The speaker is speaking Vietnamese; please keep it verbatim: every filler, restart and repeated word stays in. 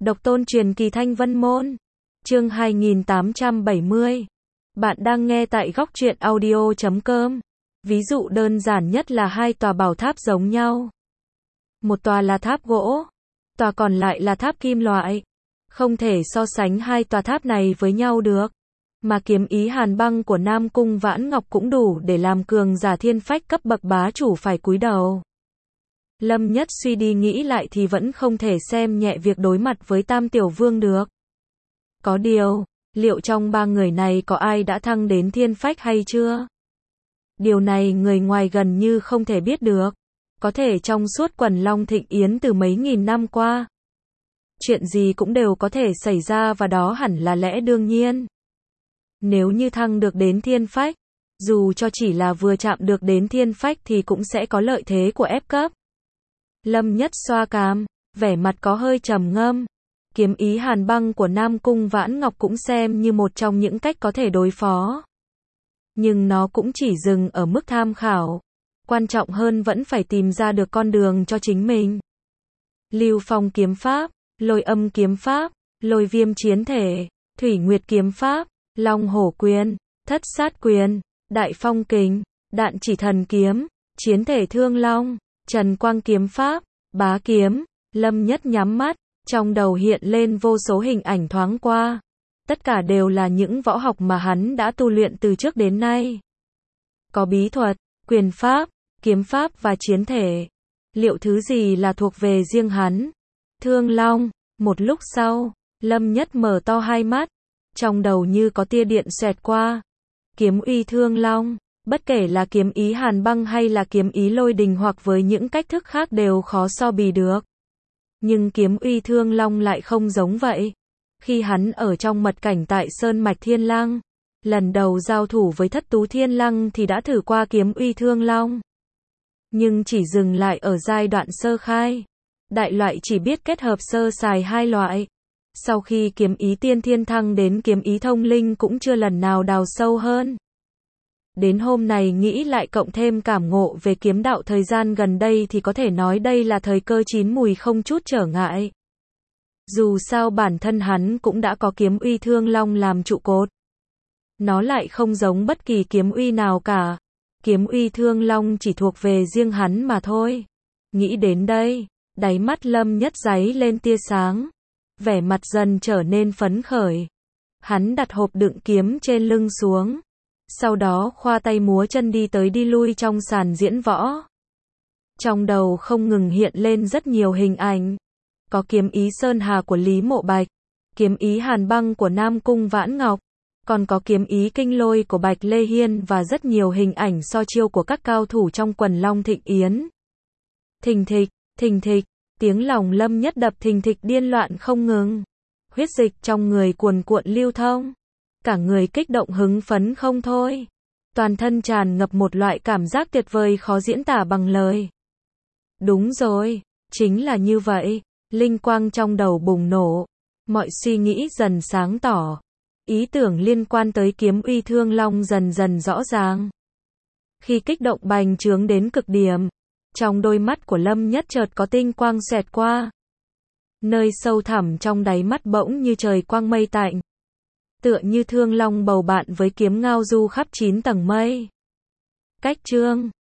Độc tôn truyền kỳ Thanh Vân Môn. Chương hai nghìn tám trăm bảy mươi. Bạn đang nghe tại góc truyện audio chấm com. Ví dụ đơn giản nhất là hai tòa bảo tháp giống nhau. Một tòa là tháp gỗ, tòa còn lại là tháp kim loại. Không thể so sánh hai tòa tháp này với nhau được. Mà kiếm ý hàn băng của Nam Cung Vãn Ngọc cũng đủ để làm cường giả thiên phách cấp bậc bá chủ phải cúi đầu. Lâm Nhất suy đi nghĩ lại thì vẫn không thể xem nhẹ việc đối mặt với Tam Tiểu Vương được. Có điều, liệu trong ba người này có ai đã thăng đến thiên phách hay chưa? Điều này người ngoài gần như không thể biết được. Có thể trong suốt quần long thịnh yến từ mấy nghìn năm qua, chuyện gì cũng đều có thể xảy ra và đó hẳn là lẽ đương nhiên. Nếu như thăng được đến thiên phách, dù cho chỉ là vừa chạm được đến thiên phách thì cũng sẽ có lợi thế của ép cấp. Lâm Nhất xoa cằm, vẻ mặt có hơi trầm ngâm. Kiếm ý hàn băng của Nam Cung Vãn Ngọc cũng xem như một trong những cách có thể đối phó. Nhưng nó cũng chỉ dừng ở mức tham khảo. Quan trọng hơn vẫn phải tìm ra được con đường cho chính mình. Lưu Phong kiếm pháp, Lôi Âm kiếm pháp, Lôi Viêm chiến thể, Thủy Nguyệt kiếm pháp, Long Hổ quyền, Thất sát quyền, Đại Phong kình, Đạn chỉ thần kiếm, Chiến thể thương long, Trần Quang kiếm pháp, Bá kiếm. Lâm Nhất nhắm mắt, trong đầu hiện lên vô số hình ảnh thoáng qua. Tất cả đều là những võ học mà hắn đã tu luyện từ trước đến nay. Có bí thuật, quyền pháp, kiếm pháp và chiến thể. Liệu thứ gì là thuộc về riêng hắn? Thương long. Một lúc sau, Lâm Nhất mở to hai mắt. Trong đầu như có tia điện xoẹt qua. Kiếm uy thương long. Bất kể là kiếm ý hàn băng hay là kiếm ý lôi đình hoặc với những cách thức khác đều khó so bì được. Nhưng kiếm uy thương long lại không giống vậy. Khi hắn ở trong mật cảnh tại Sơn Mạch Thiên Lăng, lần đầu giao thủ với Thất Tú Thiên Lăng thì đã thử qua kiếm uy thương long. Nhưng chỉ dừng lại ở giai đoạn sơ khai. Đại loại chỉ biết kết hợp sơ sài hai loại. Sau khi kiếm ý tiên thiên thăng đến kiếm ý thông linh cũng chưa lần nào đào sâu hơn. Đến hôm này nghĩ lại cộng thêm cảm ngộ về kiếm đạo thời gian gần đây thì có thể nói đây là thời cơ chín mùi không chút trở ngại. Dù sao bản thân hắn cũng đã có kiếm uy thương long làm trụ cột. Nó lại không giống bất kỳ kiếm uy nào cả. Kiếm uy thương long chỉ thuộc về riêng hắn mà thôi. Nghĩ đến đây, đáy mắt Lâm Nhất giấy lên tia sáng. Vẻ mặt dần trở nên phấn khởi. Hắn đặt hộp đựng kiếm trên lưng xuống. Sau đó khoa tay múa chân đi tới đi lui trong sàn diễn võ. Trong đầu không ngừng hiện lên rất nhiều hình ảnh. Có kiếm ý sơn hà của Lý Mộ Bạch, kiếm ý hàn băng của Nam Cung Vãn Ngọc, còn có kiếm ý kinh lôi của Bạch Lê Hiên và rất nhiều hình ảnh so chiêu của các cao thủ trong quần long thịnh yến. Thình thịch, thình thịch, tiếng lòng Lâm Nhất đập thình thịch điên loạn không ngừng. Huyết dịch trong người cuồn cuộn lưu thông. Cả người kích động hứng phấn không thôi. Toàn thân tràn ngập một loại cảm giác tuyệt vời khó diễn tả bằng lời. Đúng rồi, chính là như vậy. Linh quang trong đầu bùng nổ. Mọi suy nghĩ dần sáng tỏ. Ý tưởng liên quan tới kiếm uy thương long dần dần rõ ràng. Khi kích động bành trướng đến cực điểm, trong đôi mắt của Lâm Nhất chợt có tinh quang xẹt qua. Nơi sâu thẳm trong đáy mắt bỗng như trời quang mây tạnh. Tựa như thương long bầu bạn với kiếm ngao du khắp chín tầng mây. Cách chương